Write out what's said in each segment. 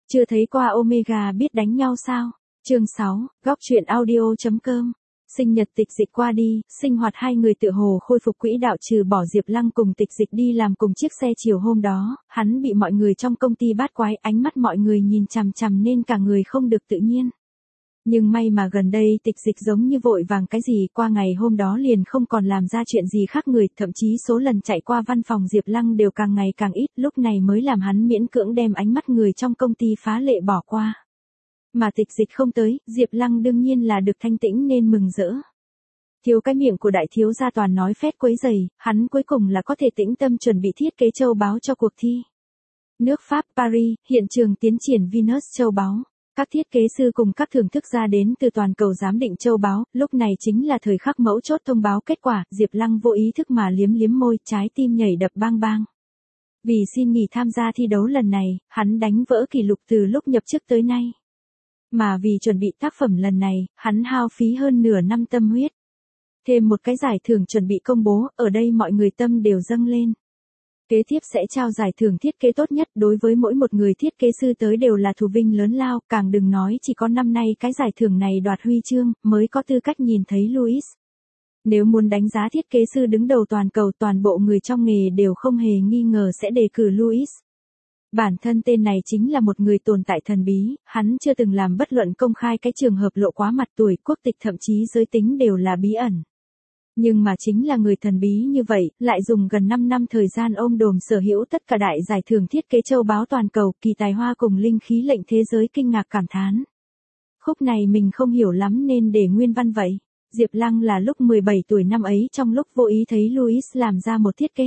Chưa thấy qua Omega biết đánh nhau sao? Chương 6, góc truyện audio.com. Sinh nhật Tịch Dịch qua đi, sinh hoạt hai người tựa hồ khôi phục quỹ đạo trừ bỏ Diệp Lăng cùng Tịch Dịch đi làm cùng chiếc xe chiều hôm đó, hắn bị mọi người trong công ty bát quái, ánh mắt mọi người nhìn chằm chằm nên cả người không được tự nhiên. Nhưng may mà gần đây Tịch Dịch giống như vội vàng cái gì, qua ngày hôm đó liền không còn làm ra chuyện gì khác người, thậm chí số lần chạy qua văn phòng Diệp Lăng đều càng ngày càng ít, lúc này mới làm hắn miễn cưỡng đem ánh mắt người trong công ty phá lệ bỏ qua. Mà Tịch Dịch không tới, Diệp Lăng đương nhiên là được thanh tĩnh nên mừng rỡ. Thiếu cái miệng của đại thiếu gia toàn nói phét quấy rầy, hắn cuối cùng là có thể tĩnh tâm chuẩn bị thiết kế châu báu cho cuộc thi. Nước Pháp Paris, hiện trường tiến triển Venus châu báu. Các thiết kế sư cùng các thưởng thức gia đến từ toàn cầu giám định châu báu, lúc này chính là thời khắc mấu chốt thông báo kết quả, Diệp Lăng vô ý thức mà liếm liếm môi, trái tim nhảy đập bang bang. Vì xin nghỉ tham gia thi đấu lần này, hắn đánh vỡ kỷ lục từ lúc nhập chức tới nay. Mà vì chuẩn bị tác phẩm lần này, hắn hao phí hơn nửa năm tâm huyết. Thêm một cái giải thưởng chuẩn bị công bố, ở đây mọi người tâm đều dâng lên. Kế tiếp sẽ trao giải thưởng thiết kế tốt nhất, đối với mỗi một người thiết kế sư tới đều là thù vinh lớn lao, càng đừng nói chỉ có năm nay cái giải thưởng này đoạt huy chương, mới có tư cách nhìn thấy Louis. Nếu muốn đánh giá thiết kế sư đứng đầu toàn cầu, toàn bộ người trong nghề đều không hề nghi ngờ sẽ đề cử Louis. Bản thân tên này chính là một người tồn tại thần bí, hắn chưa từng làm bất luận công khai cái trường hợp lộ quá mặt, tuổi, quốc tịch thậm chí giới tính đều là bí ẩn. Nhưng mà chính là người thần bí như vậy, lại dùng gần 5 năm thời gian ôm đồm sở hữu tất cả đại giải thưởng thiết kế châu báu toàn cầu, kỳ tài hoa cùng linh khí lệnh thế giới kinh ngạc cảm thán. Khúc này mình không hiểu lắm nên để nguyên văn vậy. Diệp Lăng là lúc 17 tuổi năm ấy trong lúc vô ý thấy Louis làm ra một thiết kế.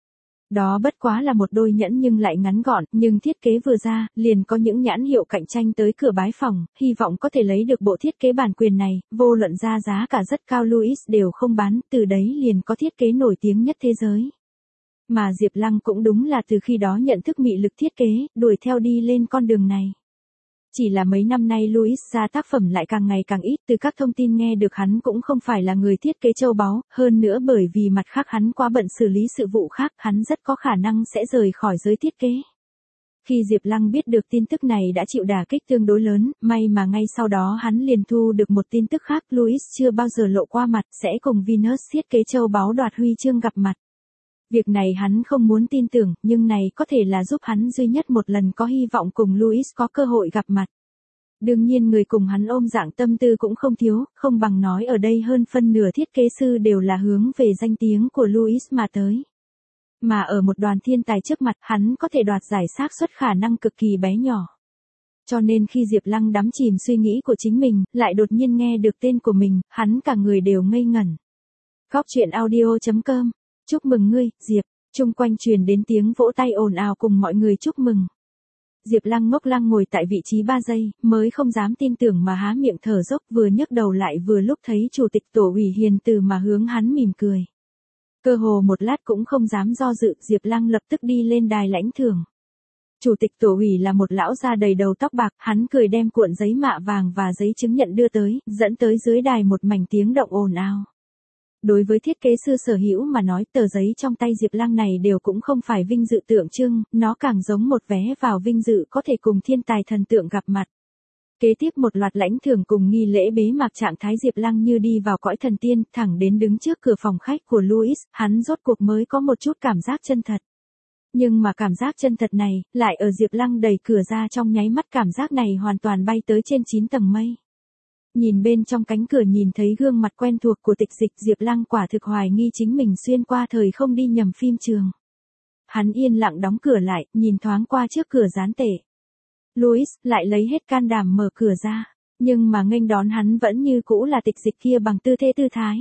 Đó bất quá là một đôi nhẫn nhưng lại ngắn gọn, nhưng thiết kế vừa ra, liền có những nhãn hiệu cạnh tranh tới cửa bái phòng, hy vọng có thể lấy được bộ thiết kế bản quyền này, vô luận ra giá cả rất cao Louis đều không bán, từ đấy liền có thiết kế nổi tiếng nhất thế giới. Mà Diệp Lăng cũng đúng là từ khi đó nhận thức mị lực thiết kế, đuổi theo đi lên con đường này. Chỉ là mấy năm nay Louis ra tác phẩm lại càng ngày càng ít, từ các thông tin nghe được hắn cũng không phải là người thiết kế châu báu, hơn nữa bởi vì mặt khác hắn quá bận xử lý sự vụ khác, hắn rất có khả năng sẽ rời khỏi giới thiết kế. Khi Diệp Lăng biết được tin tức này đã chịu đả kích tương đối lớn, may mà ngay sau đó hắn liền thu được một tin tức khác, Louis chưa bao giờ lộ qua mặt, sẽ cùng Venus thiết kế châu báu đoạt huy chương gặp mặt. Việc này hắn không muốn tin tưởng, nhưng này có thể là giúp hắn duy nhất một lần có hy vọng cùng Louis có cơ hội gặp mặt. Đương nhiên người cùng hắn ôm dạng tâm tư cũng không thiếu, không bằng nói ở đây hơn phân nửa thiết kế sư đều là hướng về danh tiếng của Louis mà tới. Mà ở một đoàn thiên tài trước mặt, hắn có thể đoạt giải xác suất khả năng cực kỳ bé nhỏ. Cho nên khi Diệp Lăng đắm chìm suy nghĩ của chính mình, lại đột nhiên nghe được tên của mình, hắn cả người đều ngây ngẩn. Góc truyện audio.com. Chúc mừng ngươi, Diệp. Chung quanh truyền đến tiếng vỗ tay ồn ào cùng mọi người chúc mừng. Diệp Lăng ngốc lăng ngồi tại vị trí 3 giây, mới không dám tin tưởng mà há miệng thở dốc, vừa nhấc đầu lại vừa lúc thấy chủ tịch tổ ủy hiền từ mà hướng hắn mỉm cười. Cơ hồ một lát cũng không dám do dự, Diệp Lăng lập tức đi lên đài lãnh thưởng. Chủ tịch tổ ủy là một lão già đầy đầu tóc bạc, hắn cười đem cuộn giấy mạ vàng và giấy chứng nhận đưa tới, dẫn tới dưới đài một mảnh tiếng động ồn ào. Đối với thiết kế sư sở hữu mà nói, tờ giấy trong tay Diệp Lăng này đều cũng không phải vinh dự tượng trưng, nó càng giống một vé vào vinh dự có thể cùng thiên tài thần tượng gặp mặt. Kế tiếp một loạt lãnh thưởng cùng nghi lễ bế mạc, trạng thái Diệp Lăng như đi vào cõi thần tiên, thẳng đến đứng trước cửa phòng khách của Louis, hắn rốt cuộc mới có một chút cảm giác chân thật. Nhưng mà cảm giác chân thật này, lại ở Diệp Lăng đẩy cửa ra trong nháy mắt cảm giác này hoàn toàn bay tới trên 9 tầng mây. Nhìn bên trong cánh cửa nhìn thấy gương mặt quen thuộc của Tịch Dịch, Diệp Lăng quả thực hoài nghi chính mình xuyên qua thời không đi nhầm phim trường. Hắn yên lặng đóng cửa lại, nhìn thoáng qua trước cửa dán tệ. Louis lại lấy hết can đảm mở cửa ra, nhưng mà nghênh đón hắn vẫn như cũ là Tịch Dịch kia bằng tư thế tư thái.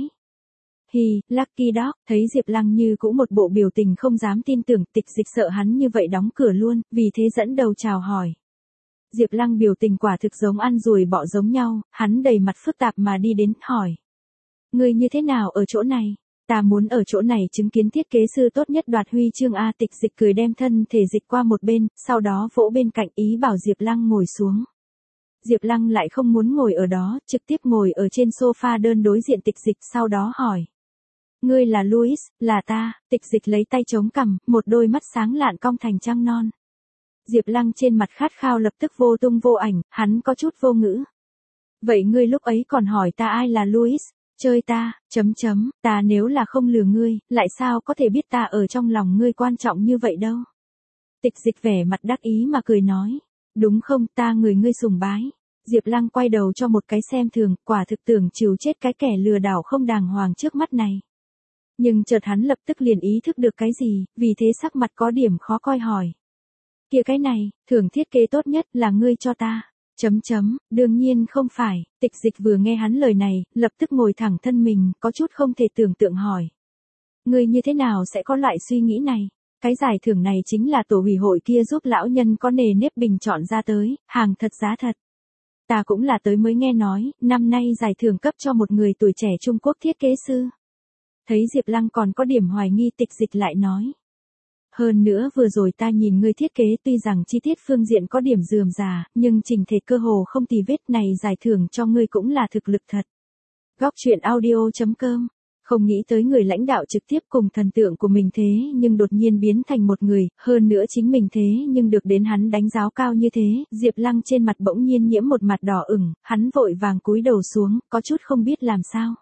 Lucky Dog, thấy Diệp Lăng như cũ một bộ biểu tình không dám tin tưởng, Tịch Dịch sợ hắn như vậy đóng cửa luôn, vì thế dẫn đầu chào hỏi. Diệp Lăng biểu tình quả thực giống ăn ruồi bọ giống nhau, hắn đầy mặt phức tạp mà đi đến, hỏi. Ngươi như thế nào ở chỗ này? Ta muốn ở chỗ này chứng kiến thiết kế sư tốt nhất đoạt huy chương A. Tịch Dịch cười đem thân thể dịch qua một bên, sau đó vỗ bên cạnh ý bảo Diệp Lăng ngồi xuống. Diệp Lăng lại không muốn ngồi ở đó, trực tiếp ngồi ở trên sofa đơn đối diện Tịch Dịch, sau đó hỏi. Ngươi là Louis, là ta. Tịch Dịch lấy tay chống cằm, một đôi mắt sáng lạn cong thành trăng non. Diệp Lăng trên mặt khát khao lập tức vô tung vô ảnh, hắn có chút vô ngữ. Vậy ngươi lúc ấy còn hỏi ta ai là Louis? Chơi ta, ta nếu là không lừa ngươi, lại sao có thể biết ta ở trong lòng ngươi quan trọng như vậy đâu. Tịch Dịch vẻ mặt đắc ý mà cười nói. Đúng không, ta người ngươi sùng bái. Diệp Lăng quay đầu cho một cái xem thường, quả thực tưởng trừ chết cái kẻ lừa đảo không đàng hoàng trước mắt này. Nhưng chợt hắn lập tức liền ý thức được cái gì, vì thế sắc mặt có điểm khó coi hỏi. Kia cái này, thưởng thiết kế tốt nhất là ngươi cho ta. Đương nhiên không phải, Tịch Dịch vừa nghe hắn lời này, lập tức ngồi thẳng thân mình, có chút không thể tưởng tượng hỏi. Ngươi như thế nào sẽ có loại suy nghĩ này? Cái giải thưởng này chính là tổ ủy hội kia giúp lão nhân có nề nếp bình chọn ra tới, hàng thật giá thật. Ta cũng là tới mới nghe nói, năm nay giải thưởng cấp cho một người tuổi trẻ Trung Quốc thiết kế sư. Thấy Diệp Lăng còn có điểm hoài nghi, Tịch Dịch lại nói. Hơn nữa vừa rồi ta nhìn ngươi thiết kế tuy rằng chi tiết phương diện có điểm rườm rà, nhưng chỉnh thể cơ hồ không tì vết, này giải thưởng cho ngươi cũng là thực lực thật. Góc truyện audio.com. Không nghĩ tới người lãnh đạo trực tiếp cùng thần tượng của mình thế nhưng đột nhiên biến thành một người, hơn nữa chính mình thế nhưng được đến hắn đánh giá cao như thế, Diệp Lăng trên mặt bỗng nhiên nhiễm một mặt đỏ ửng, hắn vội vàng cúi đầu xuống, có chút không biết làm sao.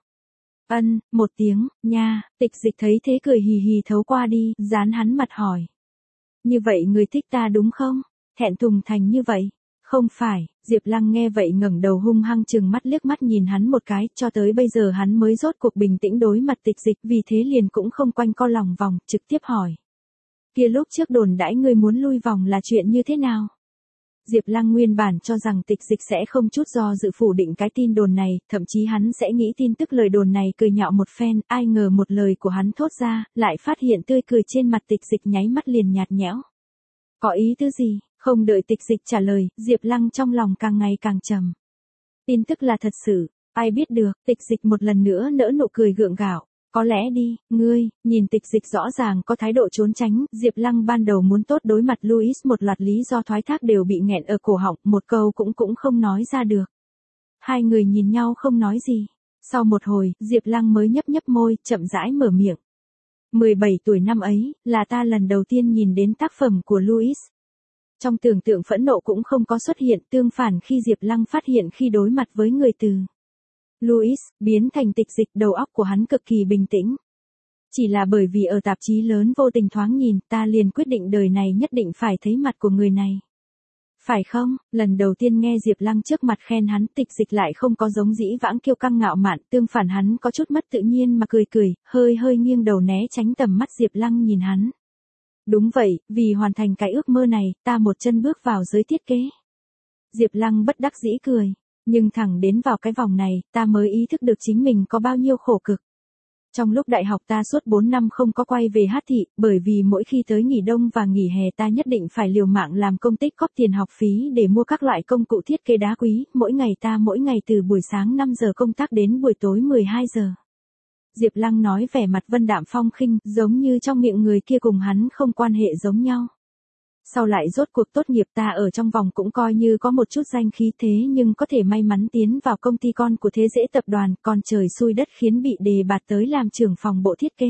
Một tiếng, nha, Tịch Dịch thấy thế cười hì hì thấu qua đi, dán hắn mặt hỏi. Như vậy người thích ta đúng không? Thẹn thùng thành như vậy. Không phải, Diệp Lăng nghe vậy ngẩng đầu hung hăng trừng mắt liếc mắt nhìn hắn một cái, cho tới bây giờ hắn mới rốt cuộc bình tĩnh đối mặt Tịch Dịch, vì thế liền cũng không quanh co lòng vòng, trực tiếp hỏi. Kia lúc trước đồn đãi ngươi muốn lui vòng là chuyện như thế nào? Diệp Lăng nguyên bản cho rằng Tịch Dịch sẽ không chút do dự phủ định cái tin đồn này, thậm chí hắn sẽ nghĩ tin tức lời đồn này cười nhạo một phen, ai ngờ một lời của hắn thốt ra, lại phát hiện tươi cười trên mặt Tịch Dịch nháy mắt liền nhạt nhẽo. Có ý tứ gì? Không đợi Tịch Dịch trả lời, Diệp Lăng trong lòng càng ngày càng trầm. Tin tức là thật sự, ai biết được, Tịch Dịch một lần nữa nở nụ cười gượng gạo. Có lẽ đi, ngươi, nhìn Tịch Dịch rõ ràng có thái độ trốn tránh, Diệp Lăng ban đầu muốn tốt đối mặt Louis một loạt lý do thoái thác đều bị nghẹn ở cổ họng, một câu cũng không nói ra được. Hai người nhìn nhau không nói gì. Sau một hồi, Diệp Lăng mới nhấp nhấp môi, chậm rãi mở miệng. 17 tuổi năm ấy, là ta lần đầu tiên nhìn đến tác phẩm của Louis. Trong tưởng tượng phẫn nộ cũng không có xuất hiện, tương phản khi Diệp Lăng phát hiện khi đối mặt với người từ Louis, biến thành Tịch Dịch, đầu óc của hắn cực kỳ bình tĩnh. Chỉ là bởi vì ở tạp chí lớn vô tình thoáng nhìn, ta liền quyết định đời này nhất định phải thấy mặt của người này. Phải không? Lần đầu tiên nghe Diệp Lăng trước mặt khen hắn, Tịch Dịch lại không có giống dĩ vãng kiêu căng ngạo mạn, tương phản hắn có chút mất tự nhiên mà cười, hơi nghiêng đầu né tránh tầm mắt Diệp Lăng nhìn hắn. Đúng vậy, vì hoàn thành cái ước mơ này, ta một chân bước vào giới thiết kế. Diệp Lăng bất đắc dĩ cười. Nhưng thẳng đến vào cái vòng này, ta mới ý thức được chính mình có bao nhiêu khổ cực. Trong lúc đại học ta suốt 4 năm không có quay về hát thị, bởi vì mỗi khi tới nghỉ đông và nghỉ hè ta nhất định phải liều mạng làm công tích góp tiền học phí để mua các loại công cụ thiết kế đá quý, mỗi ngày từ buổi sáng 5 giờ công tác đến buổi tối 12 giờ. Diệp Lăng nói vẻ mặt vân đạm phong khinh, giống như trong miệng người kia cùng hắn không quan hệ giống nhau. Sau lại rốt cuộc tốt nghiệp ta ở trong vòng cũng coi như có một chút danh khí thế nhưng có thể may mắn tiến vào công ty con của Thế Dễ tập đoàn, còn trời xui đất khiến bị đề bạt tới làm trưởng phòng bộ thiết kế.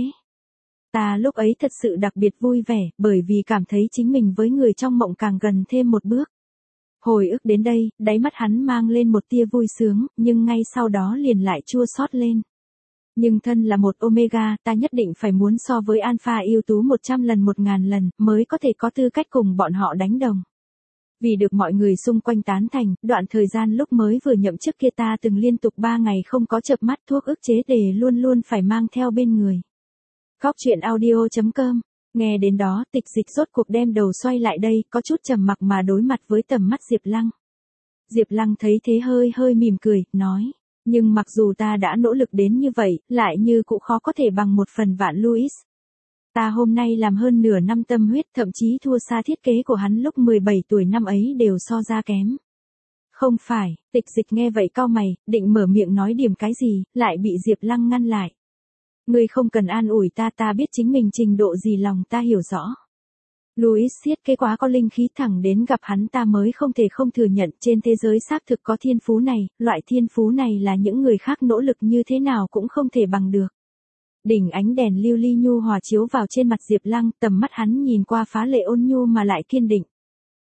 Ta lúc ấy thật sự đặc biệt vui vẻ, bởi vì cảm thấy chính mình với người trong mộng càng gần thêm một bước. Hồi ức đến đây, đáy mắt hắn mang lên một tia vui sướng, nhưng ngay sau đó liền lại chua xót lên. Nhưng thân là một Omega, ta nhất định phải muốn so với Alpha ưu tú 100 lần 1000 lần, mới có thể có tư cách cùng bọn họ đánh đồng. Vì được mọi người xung quanh tán thành, đoạn thời gian lúc mới vừa nhậm chức kia ta từng liên tục 3 ngày không có chợp mắt, thuốc ức chế đề luôn luôn phải mang theo bên người. Góc truyện audio.com. Nghe đến đó, Tịch Dịch rốt cuộc đem đầu xoay lại đây, có chút trầm mặc mà đối mặt với tầm mắt Diệp Lăng. Diệp Lăng thấy thế hơi mỉm cười, nói. Nhưng mặc dù ta đã nỗ lực đến như vậy, lại như cũng khó có thể bằng một phần vạn Louis. Ta hôm nay làm hơn nửa năm tâm huyết, thậm chí thua xa thiết kế của hắn lúc 17 tuổi năm ấy đều so ra kém. Không phải, Tịch Dịch nghe vậy cau mày, định mở miệng nói điểm cái gì, lại bị Diệp Lăng ngăn lại. Ngươi không cần an ủi ta, ta biết chính mình trình độ gì lòng ta hiểu rõ. Louis thiết kế quá có linh khí, thẳng đến gặp hắn ta mới không thể không thừa nhận trên thế giới xác thực có thiên phú này, loại thiên phú này là những người khác nỗ lực như thế nào cũng không thể bằng được. Đỉnh ánh đèn lưu ly nhu hòa chiếu vào trên mặt Diệp Lăng, tầm mắt hắn nhìn qua phá lệ ôn nhu mà lại kiên định.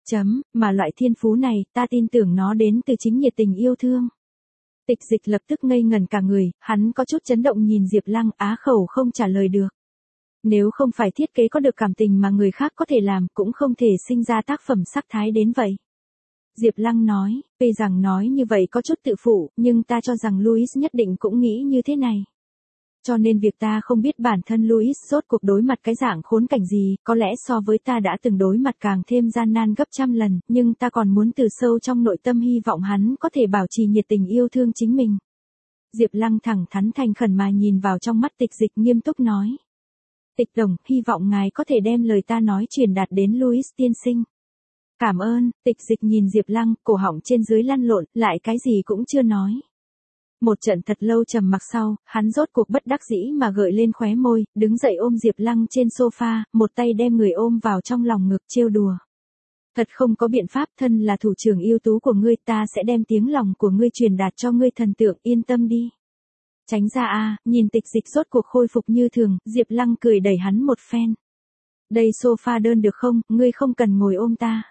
Mà loại thiên phú này, ta tin tưởng nó đến từ chính nhiệt tình yêu thương. Tịch Dịch lập tức ngây ngẩn cả người, hắn có chút chấn động nhìn Diệp Lăng, á khẩu không trả lời được. Nếu không phải thiết kế có được cảm tình mà người khác có thể làm, cũng không thể sinh ra tác phẩm sắc thái đến vậy. Diệp Lăng nói, tuy rằng nói như vậy có chút tự phụ, nhưng ta cho rằng Louis nhất định cũng nghĩ như thế này. Cho nên việc ta không biết bản thân Louis rốt cuộc đối mặt cái dạng khốn cảnh gì, có lẽ so với ta đã từng đối mặt càng thêm gian nan gấp trăm lần, nhưng ta còn muốn từ sâu trong nội tâm hy vọng hắn có thể bảo trì nhiệt tình yêu thương chính mình. Diệp Lăng thẳng thắn thành khẩn mà nhìn vào trong mắt Tịch Dịch nghiêm túc nói. Tịch đồng, hy vọng ngài có thể đem lời ta nói truyền đạt đến Louis tiên sinh. Cảm ơn. Tịch Dịch nhìn Diệp Lăng, cổ họng trên dưới lăn lộn, lại cái gì cũng chưa nói. Một trận thật lâu trầm mặc sau, hắn rốt cuộc bất đắc dĩ mà gợi lên khóe môi, đứng dậy ôm Diệp Lăng trên sofa, một tay đem người ôm vào trong lòng ngực trêu đùa. Thật không có biện pháp, thân là thủ trưởng ưu tú của ngươi, ta sẽ đem tiếng lòng của ngươi truyền đạt cho ngươi thần tượng, yên tâm đi. Tránh ra a. Nhìn Tịch Dịch rốt cuộc khôi phục như thường, Diệp Lăng cười đẩy hắn một phen. Đây sofa đơn được không, ngươi không cần ngồi ôm ta.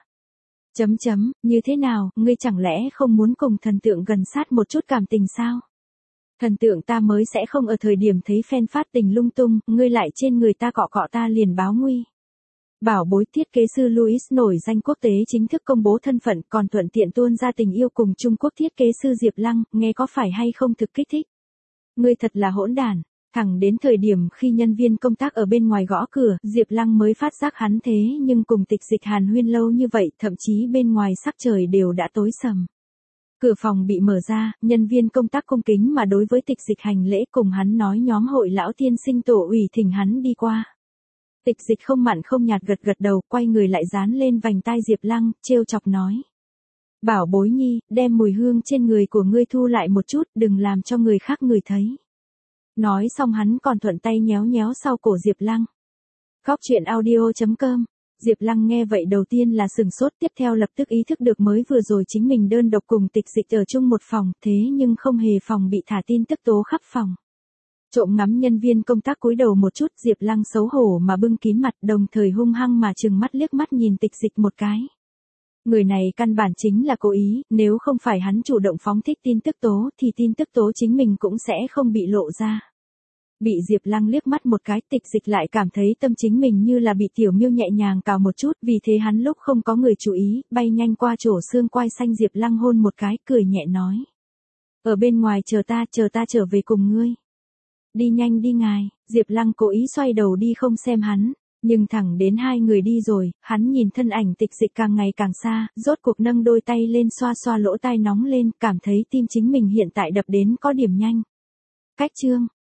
Như thế nào, ngươi chẳng lẽ không muốn cùng thần tượng gần sát một chút cảm tình sao? Thần tượng ta mới sẽ không ở thời điểm thấy fan phát tình lung tung, ngươi lại trên người ta cọ cọ ta liền báo nguy. Bảo bối thiết kế sư Louis nổi danh quốc tế chính thức công bố thân phận, còn thuận tiện tuôn ra tình yêu cùng Trung Quốc thiết kế sư Diệp Lăng, nghe có phải hay không thực kích thích? Ngươi thật là hỗn đản. Thẳng đến thời điểm khi nhân viên công tác ở bên ngoài gõ cửa, Diệp Lăng mới phát giác hắn thế nhưng cùng Tịch Dịch hàn huyên lâu như vậy, thậm chí bên ngoài sắc trời đều đã tối sầm. Cửa phòng bị mở ra, nhân viên công tác cung kính mà đối với Tịch Dịch hành lễ, cùng hắn nói nhóm hội lão tiên sinh tổ ủy thỉnh hắn đi qua. Tịch Dịch không mặn không nhạt gật gật đầu, quay người lại dán lên vành tai Diệp Lăng, trêu chọc nói. Bảo bối nhi, đem mùi hương trên người của ngươi thu lại một chút, đừng làm cho người khác ngửi thấy. Nói xong hắn còn thuận tay nhéo nhéo sau cổ Diệp Lăng. Góc truyện audio.com. Diệp Lăng nghe vậy đầu tiên là sừng sốt, tiếp theo lập tức ý thức được mới vừa rồi chính mình đơn độc cùng Tịch Dịch ở chung một phòng, thế nhưng không hề phòng bị thả tin tức tố khắp phòng. Trộm ngắm nhân viên công tác cúi đầu một chút, Diệp Lăng xấu hổ mà bưng kín mặt, đồng thời hung hăng mà trừng mắt liếc mắt nhìn Tịch Dịch một cái. Người này căn bản chính là cố ý, nếu không phải hắn chủ động phóng thích tin tức tố thì tin tức tố chính mình cũng sẽ không bị lộ ra. Bị Diệp Lăng liếc mắt một cái, Tịch Dịch lại cảm thấy tâm chính mình như là bị tiểu miêu nhẹ nhàng cào một chút, vì thế hắn lúc không có người chú ý, bay nhanh qua chỗ xương quai xanh Diệp Lăng hôn một cái, cười nhẹ nói. Ở bên ngoài chờ ta trở về cùng ngươi. Đi nhanh đi ngài. Diệp Lăng cố ý xoay đầu đi không xem hắn. Nhưng thẳng đến hai người đi rồi, hắn nhìn thân ảnh Tịch Dịch càng ngày càng xa, rốt cuộc nâng đôi tay lên xoa xoa lỗ tai nóng lên, cảm thấy tim chính mình hiện tại đập đến có điểm nhanh. Cách chương.